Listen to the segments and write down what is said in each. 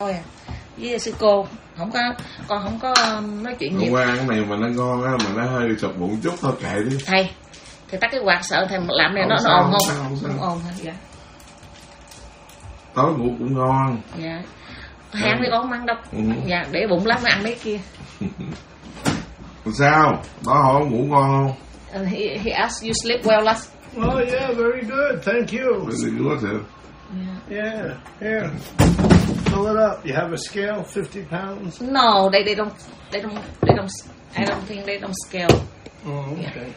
thôi à. Với sư cô không có, con không có nói chuyện nhiều. Hôm qua cái này mà nó ngon á, mà nó hơi sụp bụng chút thôi kệ đi. Thầy tắt cái quạt, sợ thầy làm này nó ồn không ồn hả? Dạ. Tối ngủ cũng ngon. Dạ. Hẹn với con không ăn đâu. Dạ, để bụng lắm mới ăn mấy kia. Sao? Đó hỏi ngủ ngon không? He asked you sleep well last. Oh yeah, very good. Thank you. Very good. Yeah. Here. Fill it up. You have a scale, 50 pounds? No, they don't. I don't think they don't scale. Oh, okay.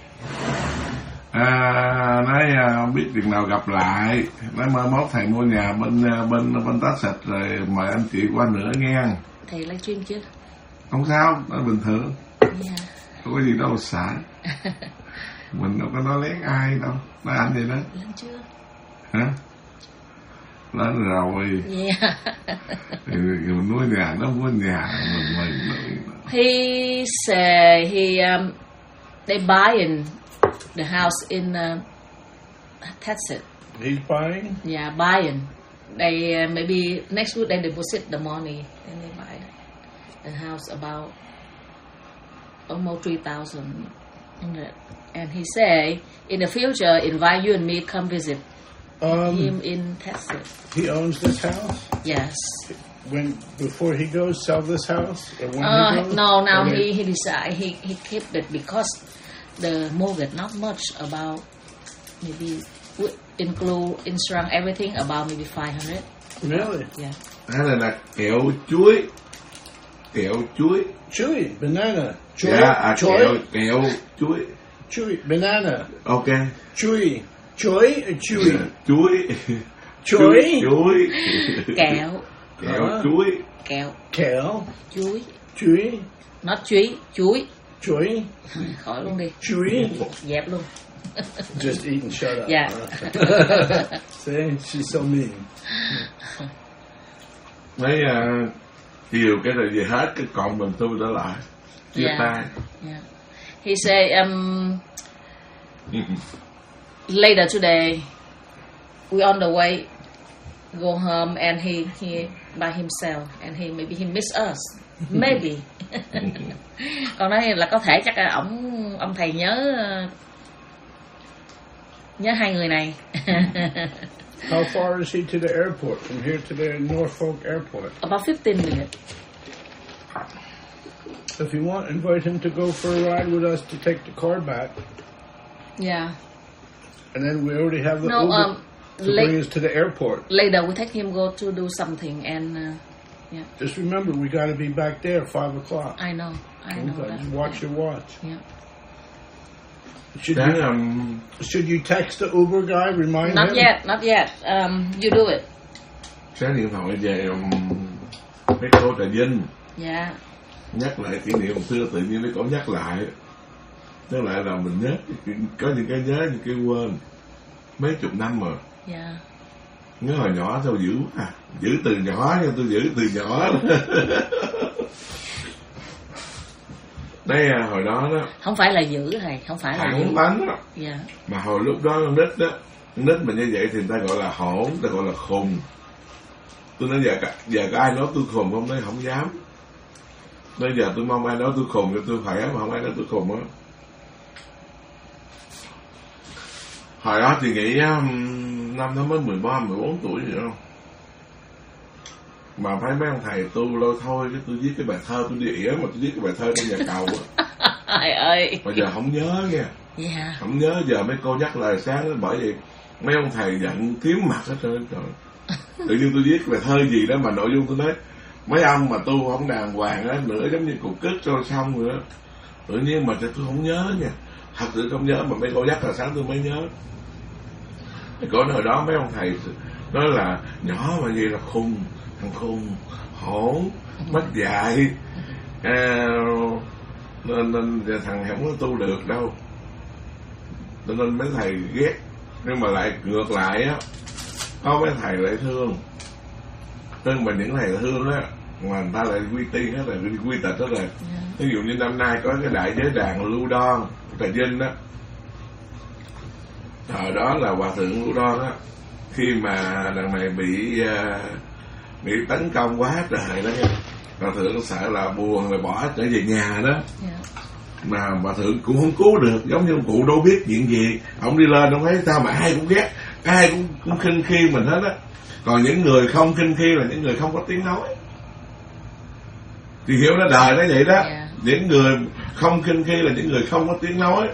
Nói không biết chừng nào gặp lại. Nói mai mốt thầy mua nhà bên Texas rồi mời anh chị qua nữa nghe. Thầy live stream chứ? Không sao, nó bình thường. Yeah. Không có gì đâu mà sợ. Mình đâu có nói lén ai đâu. Nói anh vậy đó. Lên chưa? Hả? Lên rồi. Yeah. Thì mình nuôi nhà, nó mua nhà mình. He said they buying the house in Texas. He's buying? Yeah, buying. They maybe next week they deposit the money and they buy the house about almost 3,000. And he say in the future invite you and me come visit him in Texas. He owns this house? Yes. Before he goes, sell this house? Or when he goes? No, now he decide he kept it because the mortgage not much, about maybe include insurance everything about maybe 500. Really? Yeah. Đó là kẹo chuối. Chewy, banana. Chuối. Dạ, kẹo chuối. Chewy, banana. Ok. Chewy. Chuối or chewy? Chuối. Kẹo chuối. Kale. Chuối. Chewy. Not chuối. Chuối. Khỏi luôn đi. Chewy. Dẹp luôn. Just eat and shut up. Yeah. See, she's so mean. Mấy chiều cái rồi về hết cái còn mình tôi trở lại. Chia tay. Yeah. He say later today we on the way go home and he by himself and maybe he miss us. Maybe. Còn nói là có thể chắc là ông thầy nhớ hai người này. How far is he to the airport from here to the Norfolk airport? About 15 minutes. If you want, invite him to go for a ride with us to take the car back. Yeah. And then we already have the Uber to bring us to the airport. Later we take him go to do something and yeah. Just remember, we got to be back there at 5 o'clock. I know that. Just watch your watch. Yeah. Should you text the Uber guy, remind him? Not yet. You do it. Sáng điện thoại về mấy cô Trà Vinh. Yeah. Nhắc lại kỷ niệm xưa, tự nhiên mấy cổ nhắc lại. Nhắc lại là mình nhớ, có những cái nhớ, những cái quên. Mấy chục năm rồi. Yeah. Nhớ hồi nhỏ sao dữ quá. Giữ từ nhỏ nha, tôi giữ từ nhỏ. Đấy, hồi đó đó. Không phải là giữ thầy, không phải là giữ. Bắn đó. Yeah. Mà hồi lúc đó con nít đó, con nít mà như vậy thì người ta gọi là hỗn, người ta gọi là khùng. Tôi nói giờ có ai nói tôi khùng không? Nói không dám. Bây giờ tôi mong ai nói tôi khùng thì tôi khỏe, mà không ai nói tôi khùng á. Hồi đó thì nghĩ năm nó mới 13, 14 tuổi vậy không? Mà thấy mấy ông thầy tu lôi thôi, cái tôi viết cái bài thơ, tôi đi ỉa mà tôi viết cái bài thơ trên nhà cầu á. Trời ơi. Mà giờ không nhớ nha. Yeah. Không nhớ, giờ mấy cô nhắc lời sáng đó, bởi vì mấy ông thầy giận kiếm mặt hết trơn trời. Tự nhiên tôi viết bài thơ gì đó mà nội dung tôi nói mấy ông mà tu không đàng hoàng á, nữa giống như cục cứt rồi xong rồi đó. Tự nhiên mà tôi không nhớ nha. Thật sự không nhớ, mà mấy cô nhắc là sáng tôi mới nhớ. Có hồi đó mấy ông thầy nói là nhỏ mà gì là khùng, thằng khùng, hỗn, mất dạy, nên thằng không có tu được đâu. Nên mấy thầy ghét. Nhưng mà lại ngược lại á, có mấy thầy lại thương. Thương mà những thầy thương á, mà người ta lại quy tiên hết rồi, quy tịch hết rồi. Ví dụ như năm nay có cái đại giới đàn Lưu Đoan, Trà Vinh đó. Thời đó là hòa thượng Lưu Đoan á, khi mà đằng này bị tấn công quá trời đó nha. Bà Thượng sợ là buồn rồi bỏ trở về nhà đó. Mà bà Thượng cũng không cứu được, giống như ông cụ đâu biết chuyện gì. Ông đi lên ông thấy sao mà ai cũng ghét, ai cũng khinh khi mình hết á. Còn những người không khinh khi là những người không có tiếng nói. Thì hiểu nó đời nó vậy đó. Những người không khinh khi là những người không có tiếng nói.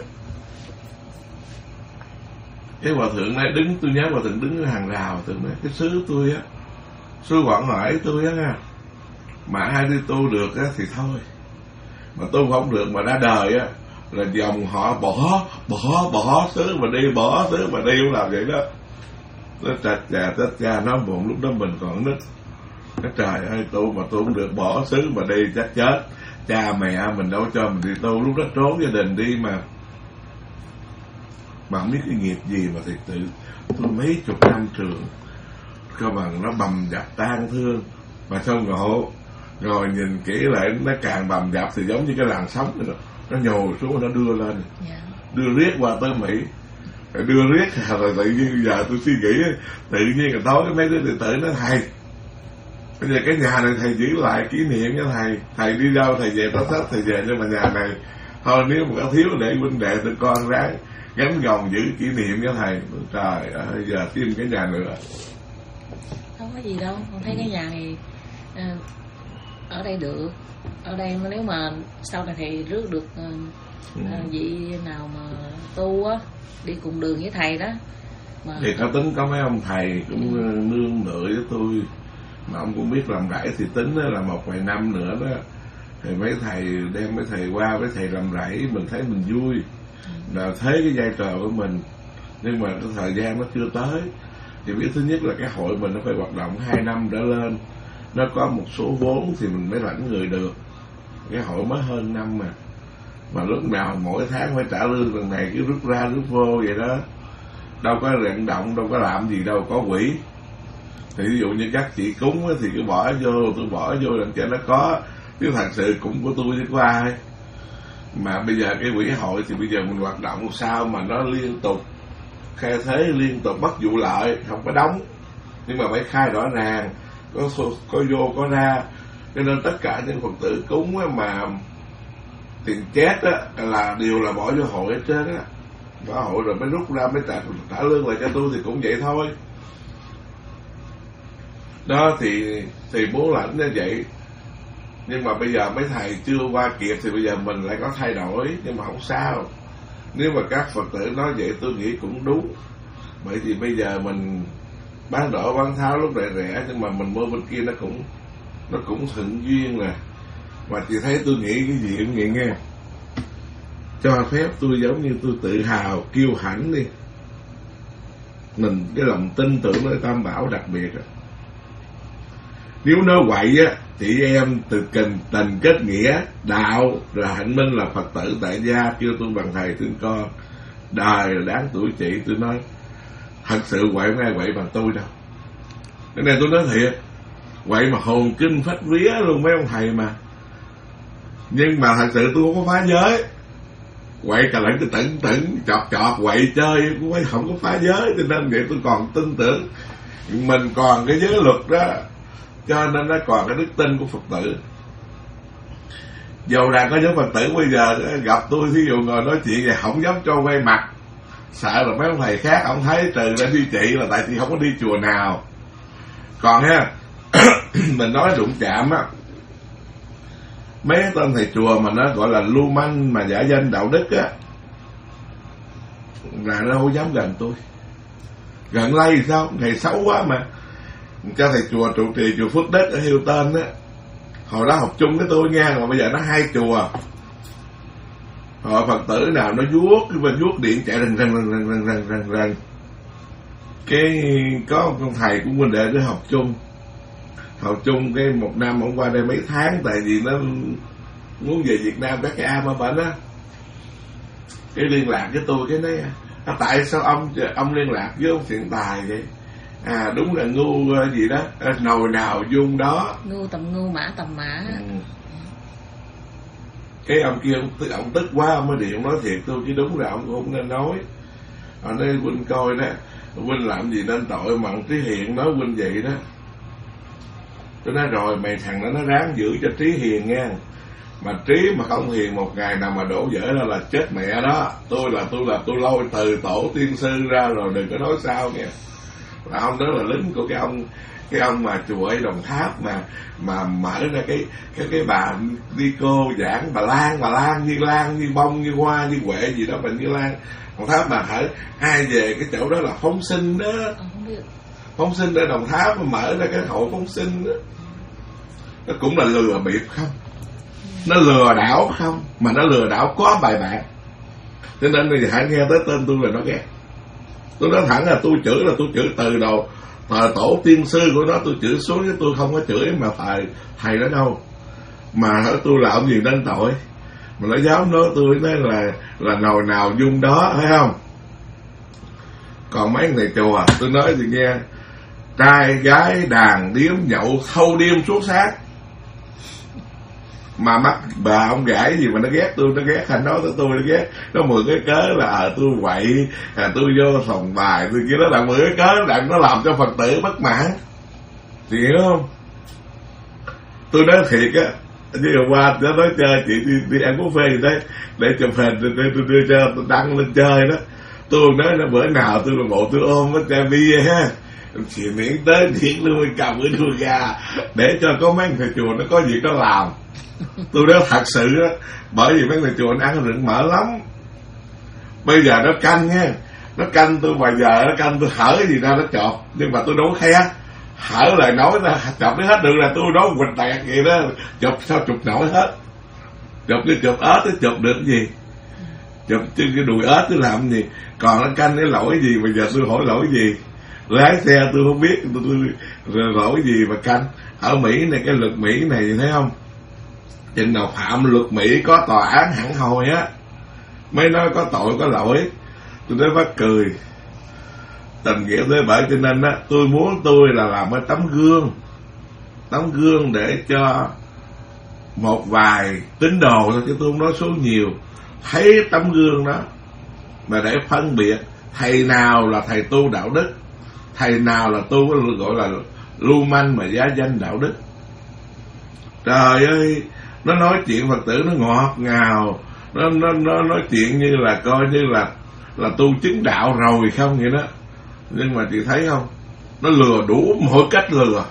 Cái Hòa Thượng này đứng, tôi nhớ Hòa Thượng đứng ở hàng rào, Thượng nói cái xứ tôi á, xứ Quảng Ngãi tôi á nha, mà ai đi tu được á thì thôi, mà tu không được mà ra đời á là dòng họ bỏ xứ mà đi, bỏ xứ mà đi, cũng làm vậy đó. Nó trách cha nó buồn. Lúc đó mình còn nít, cái trời ơi, tu mà tu không được, bỏ xứ mà đi chắc chết, cha mẹ mình đâu cho mình đi tu. Lúc đó trốn gia đình đi mà không biết cái nghiệp gì mà thiệt sự tôi mấy chục năm trường cơ bằng nó bầm dập tan thương, mà xong rồi nhìn kỹ lại nó càng bầm dập thì giống như cái làn sóng này, nó nhồi xuống, nó đưa lên, đưa riết qua tới Mỹ, đưa riết rồi tự nhiên giờ tôi suy nghĩ tự nhiên là tối cái mấy đứa đệ tử nó thầy bây giờ cái nhà này thầy giữ lại kỷ niệm nha thầy đi đâu thầy về Tết thầy về, nhưng mà nhà này thôi nếu mà có thiếu để huynh đệ tụi con ráng gắn gồng giữ kỷ niệm cho thầy. Trời ơi, giờ thêm cái nhà nữa không có gì đâu, con thấy cái nhà này ở đây được, ở đây nếu mà sau này thầy rước được vị nào mà tu á đi cùng đường với thầy đó mà... Thì có tính có mấy ông thầy cũng nương nựa với tôi, mà ông cũng biết làm rẫy thì tính là một vài năm nữa đó thì mấy thầy đem mấy thầy qua với thầy làm rẫy, mình thấy mình vui là thấy cái vai trò của mình. Nhưng mà cái thời gian nó chưa tới, thì biết thứ nhất là cái hội mình nó phải hoạt động 2 năm trở lên, nó có một số vốn thì mình mới lãnh người được. Cái hội mới hơn năm mà lúc nào mỗi tháng phải trả lương lần này cứ rút ra rút vô vậy đó, đâu có vận động, đâu có làm gì đâu, có quỹ. Thì ví dụ như các chị cúng thì cứ bỏ vô, tôi bỏ vô làm cho nó có, chứ thật sự cũng của tôi chứ có ai. Mà bây giờ cái quỹ hội thì bây giờ mình hoạt động sao mà nó liên tục khai thế, liên tục bắt vụ lợi, không có đóng, nhưng mà phải khai rõ ràng, có vô có ra. Cho nên tất cả những Phật tử cúng mà tiền chết là đều là bỏ vô hội hết trơn á, bỏ hội rồi mới rút ra mới trả lương lại cho tôi, thì cũng vậy thôi đó. Thì muốn lãnh như vậy, nhưng mà bây giờ mấy thầy chưa qua kịp thì bây giờ mình lại có thay đổi, nhưng mà không sao. Nếu mà các Phật tử nói vậy tôi nghĩ cũng đúng, bởi vì bây giờ mình bán đỏ bán tháo lúc rẻ, nhưng mà mình mua bên kia nó cũng thuận duyên nè. Mà chị thấy tôi nghĩ cái gì cũng vậy nghe, cho phép tôi giống như tôi tự hào kiêu hãnh đi, mình cái lòng tin tưởng nơi Tam Bảo đặc biệt nếu nói quậy á thì em từ tình kết nghĩa đạo rồi hạnh minh là Phật tử tại gia kêu tôi bằng thầy thương con, đời là đáng tuổi chị. Tôi nói thật sự quậy không ai quậy bằng tôi đâu. Cái này tôi nói thiệt, quậy mà hồn kinh phách vía luôn mấy ông thầy mà. Nhưng mà thật sự tôi không có phá giới, quậy cả lẫn cái tẩn chọt quậy chơi cũng không có phá giới. Cho nên vậy tôi còn tin tưởng mình còn cái giới luật đó, cho nên nó còn cái đức tin của Phật tử. Dầu rằng có những Phật tử bây giờ gặp tôi thí dụ ngồi nói chuyện vậy không dám cho quay mặt, sợ là mấy ông thầy khác ông thấy trừ ra đi chị là tại chị không có đi chùa nào. Còn ha mình nói đụng chạm á, mấy tên thầy chùa mà nó gọi là lưu manh mà giả danh đạo đức á, là nó không dám gần tôi. Gần lây thì sao, thầy xấu quá mà. Cho thầy chùa trụ trì chùa Phước Đức ở Hiêu Tên á, hồi đó học chung với tôi nha, mà bây giờ nó 2 chùa. Hồi Phật tử nào nó vuốt điện chạy rần. Cái có con thầy của huynh đệ nó học chung cái một năm ông qua đây mấy tháng, tại vì nó muốn về Việt Nam các cái am ở bệnh á. Cái liên lạc với tôi, cái nói tại sao ông liên lạc với ông Thiện Tài vậy? Đúng là ngu gì đó, nồi nào dung đó, ngu tầm ngu mã tầm mã. Cái ông kia ông tức quá, ông mới điện nói thiệt tôi, chứ đúng là ông cũng không nên nói. Ở đây huynh coi đó, huynh làm gì nên tội mà ông Trí Hiện nói huynh vậy đó. Tôi nói rồi, mày thằng nó ráng giữ cho trí hiền nha. Mà trí mà không hiền, một ngày nào mà đổ vỡ ra là chết mẹ đó. Tôi lôi từ tổ tiên sư ra rồi, đừng có nói sao nha. Và ông đó là lính của cái ông mà chùa ở Đồng Tháp mà mở ra cái bà đi cô giảng bà Lan như bông như hoa như huệ gì đó, bà Như Lan Đồng Tháp. mà hả ai về cái chỗ đó là phóng sinh đó, phóng sinh ở Đồng Tháp mà mở ra cái hội phóng sinh đó. Nó cũng là lừa bịp không, nó lừa đảo không, mà nó lừa đảo có bài bản. Cho nên là hãy nghe tới tên tôi là nó ghét. Tôi nói thẳng là tôi chửi từ đầu tổ tiên sư của nó, tôi chửi xuống chứ tôi không có chửi mà thầy đó đâu. Mà tôi làm gì nên tội mà nó dám nói tôi nói là nồi nào dung đó, thấy không? Còn mấy thầy chùa tôi nói thì nghe, trai gái đàn điếm nhậu thâu đêm suốt sáng, mà mắc bà ông gãi gì mà nó ghét tôi, nó ghét hành nói tới tôi, nó ghét, nó mượn cái cớ là tôi quậy, tôi vô phòng bài tôi kia, nó là mượn cái cớ đặng nó làm cho Phật tử bất mãn, thì hiểu không? Tôi nói thiệt á, như hôm qua nó nói chơi chị đi ăn buffet gì đấy để chụp hình tôi đưa cho tôi đăng lên chơi đó. Tôi nói là bữa nào tôi là bộ tôi ôm với chai bia ha, chỉ miễn tới thiệt lui cầm cái đuôi gà để cho có mấy thầy chùa nó có việc nó làm. Tôi nói thật sự á, bởi vì mấy thầy chùa nó ăn rừng mỡ lắm. Bây giờ nó canh nha, nó canh tôi mà giờ nó canh tôi hở gì ra nó chọt, nhưng mà tôi đâu có khe hở lời nói ra chụp nó hết được, là tôi nói quỳnh tẹt vậy đó, chụp sao chụp nổi hết. Chụp ớt nó chụp được cái gì, chụp trên cái đùi ớt tôi làm gì, còn nó canh cái lỗi gì, bây giờ tôi hỏi lỗi gì, lái xe tôi không biết tôi lỗi gì mà canh. Ở Mỹ này, cái luật Mỹ này thấy không, chừng nào phạm luật Mỹ có tòa án hẳn hồi á mới nói có tội có lỗi. Tôi nói bắt cười tình nghĩa tới bởi, cho nên á tôi muốn tôi là làm cái tấm gương để cho một vài tín đồ thôi, chứ tôi không nói số nhiều, thấy tấm gương đó mà để phân biệt thầy nào là thầy tu đạo đức, thầy nào là tu gọi là lưu manh mà giá danh đạo đức. Trời ơi, nó nói chuyện Phật tử nó ngọt ngào, nó nói chuyện như là coi như là tu chứng đạo rồi không vậy đó. Nhưng mà chị thấy không, nó lừa đủ mọi cách lừa.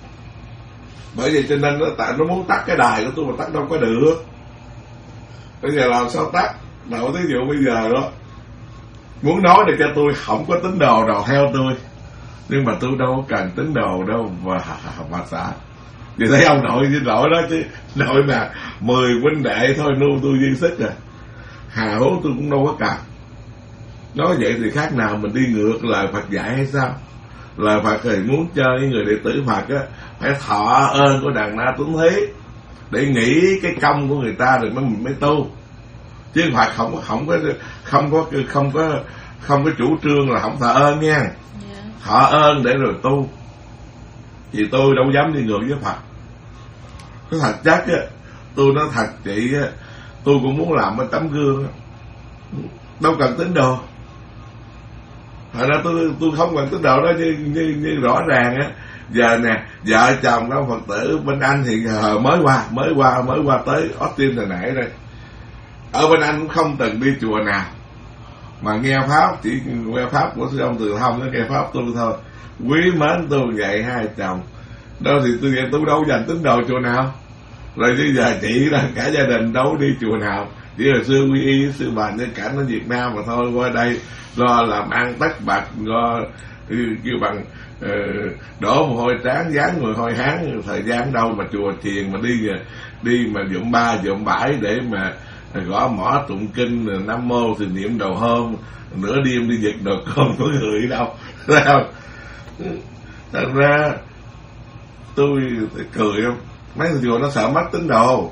Bởi vậy cho nên nó muốn tắt cái đài của tôi mà tắt đâu có được. Bây giờ làm sao tắt? Nào ví dụ bây giờ đó muốn nói để cho tôi không có tín đồ nào theo tôi, nhưng mà tôi đâu có cần tín đồ đâu mà xả. Vì thấy ông nội với nội đó chứ, nội mà 10 huynh đệ thôi nuôi tôi duyên sức rồi, hà hố tôi cũng đâu có cần. Nói vậy thì khác nào mình đi ngược lời Phật dạy hay sao? Lời Phật thì muốn cho những người đệ tử Phật á phải thọ ơn của đàn na tuấn thế, để nghĩ cái công của người ta rồi mình mới tu. Chứ Phật không có chủ trương là không thọ ơn nha. Thọ ơn để rồi tu. Vì tôi đâu dám đi ngược với Phật. Cái thật chắc á, tôi nói thật chị á, tôi cũng muốn làm cái tấm gương á, đâu cần tín đồ. Thật ra tôi không cần tín đồ đó, như rõ ràng á. Giờ nè, vợ chồng đó Phật tử bên Anh thì mới qua tới Austin hồi nãy đây. Ở bên Anh cũng không từng đi chùa nào, mà nghe pháp chỉ nghe pháp của sư ông Từ Thông, nó nghe pháp tôi thôi, quý mến tôi vậy hai chồng. Đâu thì tôi đâu dành tín đồ chùa nào. Rồi bây giờ chị là cả gia đình đâu đi chùa nào, chỉ là sư Quy Y, sư bà Nhân Cảnh ở Việt Nam mà thôi. Qua đây lo làm ăn tất bật, lo kêu bằng đổ mồ hôi trán, dán mồ hôi hán, thời gian đâu mà chùa chiền mà đi mà dụm ba dụm bãi để mà gõ mõ tụng kinh Nam Mô thì niệm đầu hôm, nửa đêm đi giật đồ con của người đâu. Thật ra tôi cười không, mấy người chùa nó sợ mất tín đồ.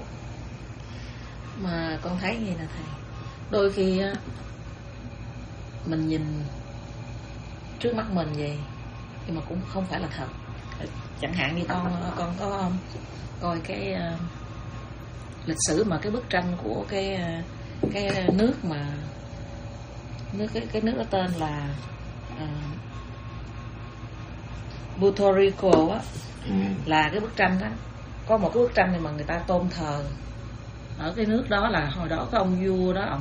Mà con thấy như là thầy, đôi khi á mình nhìn trước mắt mình vậy nhưng mà cũng không phải là thật. Chẳng hạn như con có coi cái lịch sử mà cái bức tranh của cái nước mà cái nước đó tên là Puerto Rico á, là cái bức tranh đó, có một cái bức tranh này mà người ta tôn thờ ở cái nước đó, là hồi đó cái ông vua đó,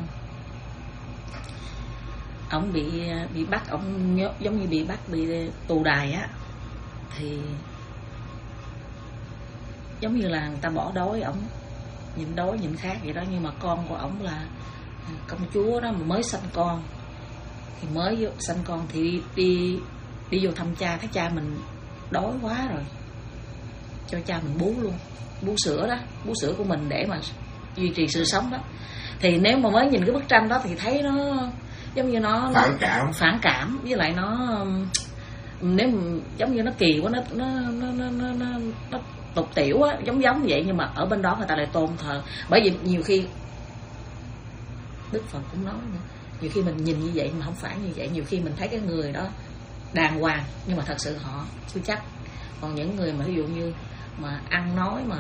ổng bị bắt, ổng giống như bị bắt, bị tù đày á, thì giống như là người ta bỏ đói ổng, nhịn đói nhịn khát vậy đó. Nhưng mà con của ổng là công chúa đó, mà mới sanh con, thì mới sanh con thì đi vô thăm cha, thấy cha mình đói quá rồi, cho cha mình bú luôn, bú sữa đó, bú sữa của mình để mà duy trì sự sống đó. Thì nếu mà mới nhìn cái bức tranh đó thì thấy nó giống như nó phản cảm, với lại nó nếu giống như nó kỳ quá, nó tục tiểu á, giống vậy. Nhưng mà ở bên đó người ta lại tôn thờ, bởi vì nhiều khi Đức Phật cũng nói nữa, nhiều khi mình nhìn như vậy mà không phải như vậy. Nhiều khi mình thấy cái người đó đàng hoàng nhưng mà thật sự họ chưa chắc. Còn những người mà ví dụ như mà ăn nói mà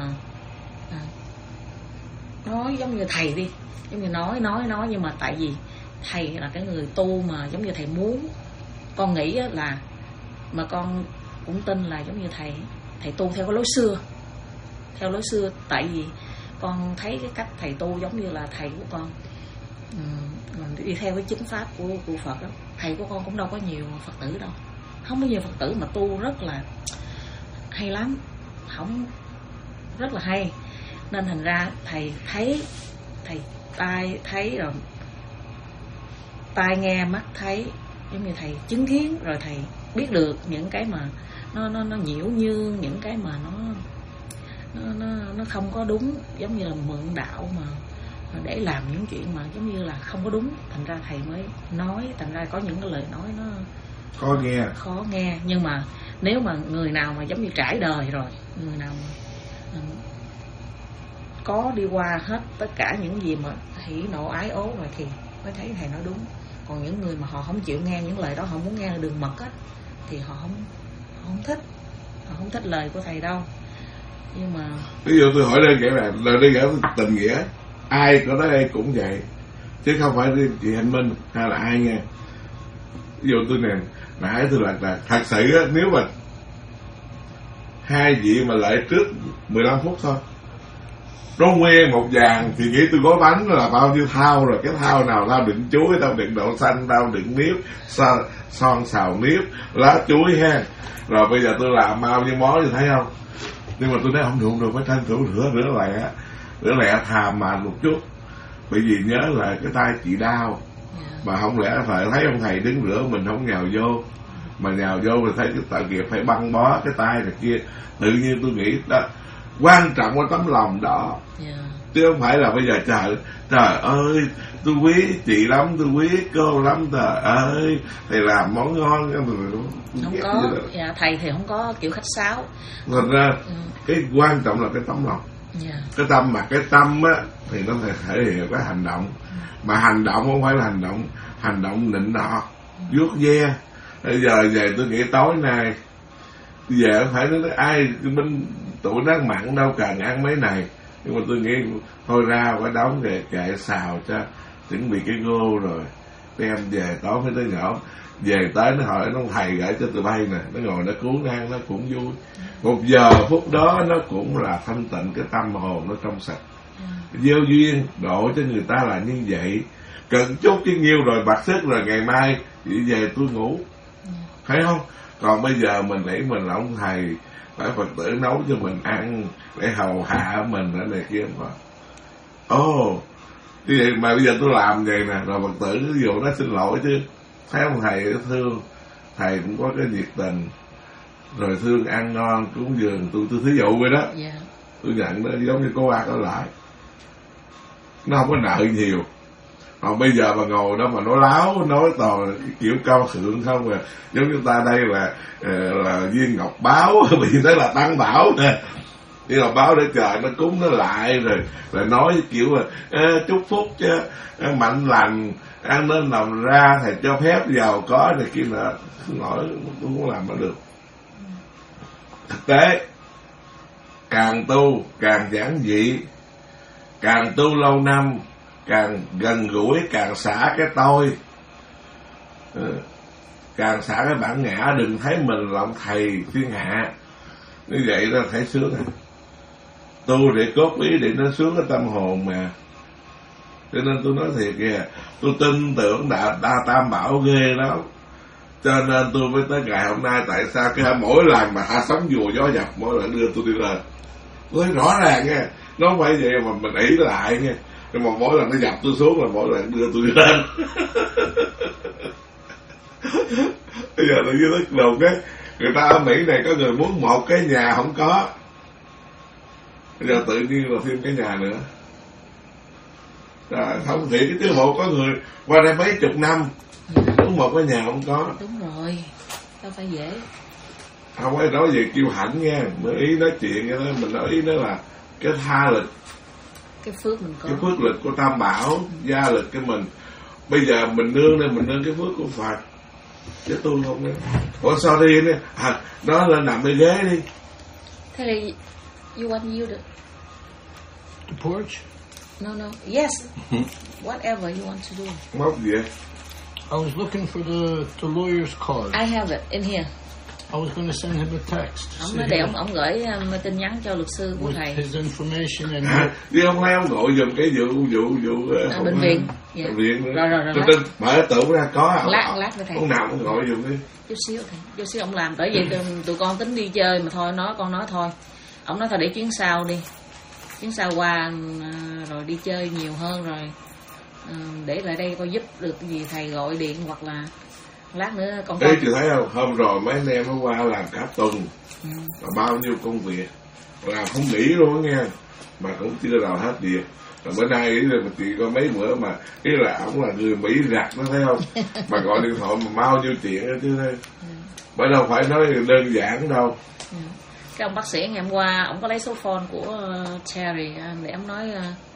nói giống như thầy đi, giống như nói, nhưng mà tại vì thầy là cái người tu mà giống như thầy muốn, con nghĩ là, mà con cũng tin là giống như thầy tu theo cái lối xưa, tại vì con thấy cái cách thầy tu giống như là thầy của con đi theo cái chính pháp của Phật đó. Thầy của con cũng đâu có nhiều Phật tử đâu, không có nhiều Phật tử mà tu rất là hay lắm, không rất là hay. Nên thành ra thầy thấy, thầy thấy rồi, tai nghe mắt thấy, giống như thầy chứng kiến rồi, thầy biết được những cái mà nó nhiễu nhương, những cái mà nó không có đúng, giống như là mượn đạo mà để làm những chuyện mà giống như là không có đúng. Thành ra thầy mới nói, thành ra có những cái lời nói nó khó nghe. Nhưng mà nếu mà người nào mà giống như trải đời rồi, người nào mà có đi qua hết tất cả những gì mà hỉ nộ ái ố rồi thì mới thấy thầy nói đúng. Còn những người mà họ không chịu nghe những lời đó, họ muốn nghe đường mật á, thì họ không thích lời của thầy đâu. Nhưng mà ví dụ tôi hỏi đây nghĩa là lời đây nghĩa tình nghĩa, ai có nói đây cũng vậy, chứ không phải chị Hạnh Minh hay là ai nghe. Ví dụ tôi nè, nãy tôi là thật sự á, nếu mà hai vị mà lại trước 15 phút thôi, nó nguyên một vàng thì nghĩ tôi gói bánh là bao nhiêu thao rồi. Cái thao nào tao đựng chuối, tao đựng đậu xanh, tao đựng nếp, son xào nếp, lá chuối ha. Rồi bây giờ tôi làm bao nhiêu món như thấy không. Nhưng mà tôi nói không được, phải tranh thủ rửa lẹ thàm mà một chút. Bởi vì nhớ là cái tay chị đau, mà không lẽ phải thấy ông thầy đứng rửa mình không nhào vô, mà nhào vô thì thấy cái tội nghiệp phải băng bó cái tay này kia. Tự nhiên tôi nghĩ đó quan trọng là tấm lòng đó, chứ không phải là bây giờ trời ơi tôi quý chị lắm, tôi quý cô lắm, trời ơi thầy làm món ngon. Không có, thầy thì không có kiểu khách sáo. Thành ra cái quan trọng là cái tấm lòng, cái tâm, mà cái tâm á thì nó thể hiện cái hành động. Mà hành động không phải là hành động nịnh nọt vuốt ve. Bây giờ về tôi nghĩ tối nay về không phải nói ai bên tụi nó mặn đâu cần ăn mấy này, nhưng mà tôi nghĩ thôi ra phải đóng kệ xào cho, chuẩn bị cái gô rồi đem về tối mới tới nhỏ. Về tới nó hỏi nó thầy gửi cho tụi bay nè, nó ngồi nó cuốn ăn nó cũng vui. Một giờ phút đó nó cũng là thanh tịnh, cái tâm hồn nó trong sạch. Gieo duyên độ cho người ta là như vậy. Cần chút cái nhiêu rồi bạc sức rồi ngày mai về tôi ngủ, thấy không? Còn bây giờ mình nghĩ mình là ông thầy, phải Phật tử nấu cho mình ăn để hầu hạ mình ở này kia mà. Như vậy mà bây giờ tôi làm vậy nè, rồi Phật tử ví dụ nó xin lỗi chứ, thấy ông thầy thương, thầy cũng có cái nhiệt tình, rồi thương ăn ngon cúng dường, tôi thí dụ vậy đó. Tôi nhận nó giống như có qua có lại, nó không có nợ nhiều. Còn bây giờ mà ngồi đó mà nói láo, nói toàn cái kiểu cao thượng không à. Giống như ta đây là viên ngọc báo, vì đó là tăng bảo nè, viên ngọc báo để trời nó cúng nó lại, rồi nói kiểu là chúc phúc chứ, mạnh lành, ăn nên làm ra, thầy cho phép giàu có này kia nọ. Không nổi, tôi không làm nó được. Thực tế càng tu càng giản dị, càng tu lâu năm càng gần gũi, càng xả cái tôi. càng xả cái bản ngã, đừng thấy mình là ông thầy thiên hạ. Như vậy đó thấy sướng à. Tu để cốt ý để nó sướng cái tâm hồn mà. Cho nên tôi nói thiệt kìa, tôi tin tưởng đa tam bảo ghê lắm. Cho nên tôi mới tới ngày hôm nay, tại sao cái mỗi lần mà hạ sóng dùa gió dập, mỗi lần đưa tôi đi lên, tôi thấy rõ ràng nha, nó không phải vậy mà mình ý lại nha. Nhưng mà mỗi lần nó dập tôi xuống là mỗi lần đưa tôi đi lên. Bây giờ tôi với tức đồn cái người ta ở Mỹ này có người muốn một cái nhà không có, bây giờ tự nhiên là thêm cái nhà nữa. Rồi, không thiệt cái chứ bộ có người qua đây mấy chục năm muốn một cái nhà không có. Đúng rồi, đâu phải dễ. Không phải nói về kiêu hãnh nha, mới ý nói chuyện đó, mình nói ý đó là cái tha lực, cái phước mình có, cái phước lực của Tam Bảo, gia lực cái mình. Bây giờ mình nương đây, mình nương cái phước của Phật, chứ tôi không đó. Ủa sorry nè, đó lên nằm bên ghế đi. Thế là you want you to... The porch? No, yes, whatever you want to do. Móc gì vậy? I was looking for the lawyer's card. I have it in here. I was going to send him a text. Ông nói để ông gửi tin nhắn cho luật sư của with thầy. his information and Chứ không thấy ông gọi dùm cái vụ bệnh viện. Bệnh viện nữa. Rồi. Tôi mở tủ ra có. Lát với thầy. Ông nào cũng gọi dùm đi. Chút xíu ông làm. Bởi vì tụi con tính đi chơi mà thôi, con nói thôi. Ông nói thôi để chuyến sau đi. Chuyến sau qua rồi đi chơi nhiều hơn rồi. Để lại đây coi giúp được cái gì thầy gọi điện hoặc là lát nữa con. Thế chị thấy không? Hôm rồi mấy anh em nó qua làm cả tuần. Và bao nhiêu công việc. Làm không nghỉ luôn á nghe. Mà cũng chưa đầu hết việc. Rồi bữa nay ý là chị có mấy bữa mà ý là ổng là người Mỹ rặt nó thấy không? Mà gọi điện thoại mà bao nhiêu chuyện đó chứ đây. Bởi đâu phải nói đơn giản đâu. Cái ông bác sĩ ngày hôm qua ông có lấy số phone của Terry để ông nói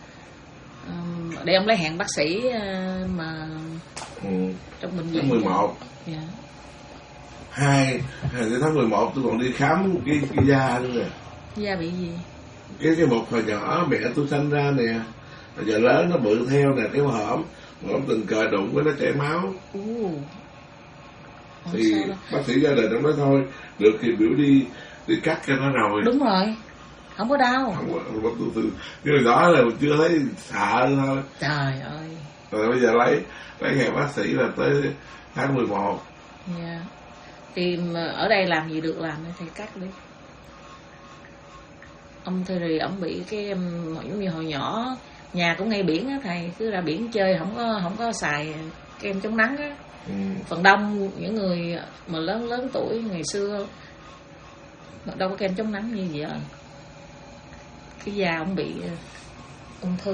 để ông lấy hẹn bác sĩ mà trong bệnh viện tháng 11. Yeah. 2 tháng 11 tôi còn đi khám cái da nữa nè. Da bị gì? Cái một hồi nhỏ mẹ tôi sanh ra nè, giờ lớn nó bự theo nè, cái hõm tình cờ đụng với nó chảy máu. Thì bác sĩ gia đình ông nói thôi, được thì biểu đi cắt cho nó rồi. Đúng rồi, không có đau. Nhưng đó là mình chưa thấy sợ thôi. Trời ơi. Rồi bây giờ lấy hẹn bác sĩ là tới tháng 11. Yeah. Thì ở đây làm gì được làm thì cắt đi. Ông thì ông bị cái giống như hồi nhỏ nhà cũng ngay biển á thầy, cứ ra biển chơi không có xài kem chống nắng á. Phần đông những người mà lớn tuổi ngày xưa đâu có kem chống nắng như vậy à. Cái da ông bị ung thư,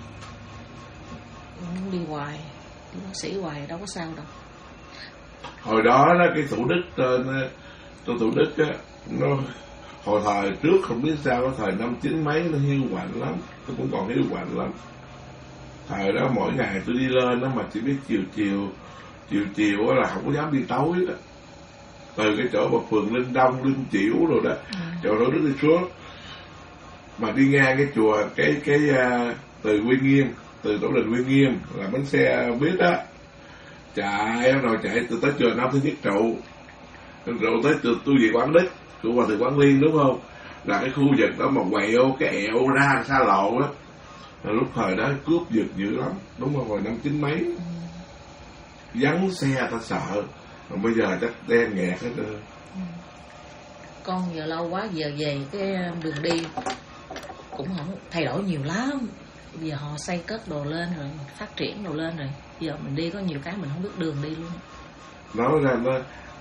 ông đi hoài, đi bác sĩ hoài đâu có sao đâu. Hồi đó cái Thủ Đức trên Thủ Đức á, nó hồi thời trước không biết sao, cái thời năm 90 mấy nó hiu quạnh lắm, tôi cũng còn hiu quạnh lắm. Thời đó mỗi ngày tôi đi lên đó mà chỉ biết chiều là không có dám đi tối đó. Từ cái chỗ mà phường Linh Đông, Linh Chiểu rồi đó, chỗ Thủ Đức đi xuống mà đi ngang cái chùa cái từ Quy Nghiêm, từ Tổ đình Quy Nghiêm là bánh xe buýt á, chạy từ tới chùa Nam Thứ Nhất Trụ, tới tôi về Quảng Đức, của Hòa Thượng Quảng Liên đúng không? Là cái khu vực đó mà quẹo cái ẹo ra xa lộ đó. Lúc thời đó cướp giật dữ lắm, đúng không? Hồi năm 90 mấy, vắng xe ta sợ, còn bây giờ chắc đen nghẹt hết rồi. Con giờ lâu quá, giờ về cái đường đi cũng không thay đổi nhiều lắm. Bây giờ họ xây cất đồ lên rồi, phát triển đồ lên rồi, giờ mình đi có nhiều cái mình không biết đường đi luôn. Nói ra nó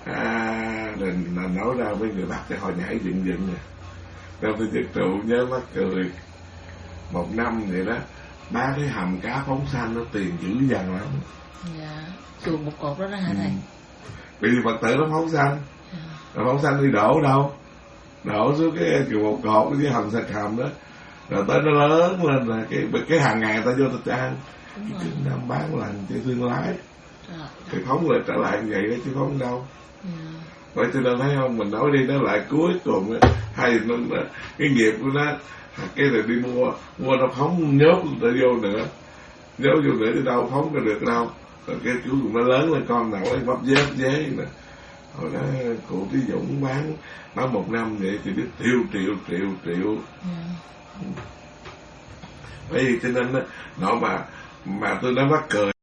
nói ra với người Bắc thì hồi nhảy dựng nè. Đâu tôi Nhất Trụ nhớ mắc cười. Một năm vậy đó, bán cái hầm cá phóng xanh nó tiền dữ dằn lắm. Dạ, chuồng một cột đó hả thầy? Vì Phật tử nó phóng xanh. Rồi phóng xanh đi đổ đâu? Đổ xuống cái chuồng một cột cái hầm sạch hầm đó. Rồi tới nó lớn lên là cái hàng ngày ta vô ta ăn. Cái năm bán lành cho thương lái. Thì phóng lại trở lại như vậy đó chứ phóng đâu. Vậy cho nên thấy không, mình nói đi nó lại cuối cùng hay cái nghiệp của nó, cái này đi mua nó phóng nhốt người ta vô nữa thì đâu phóng ra được đâu. Rồi cái chú cũng nó lớn lên, con nào lấy bắp dế nè. Hồi đó cụ Trí Dũng bán nó 1 năm vậy thì biết triệu. Bởi vì cho nên đó, nó mà tôi nói mắc cười.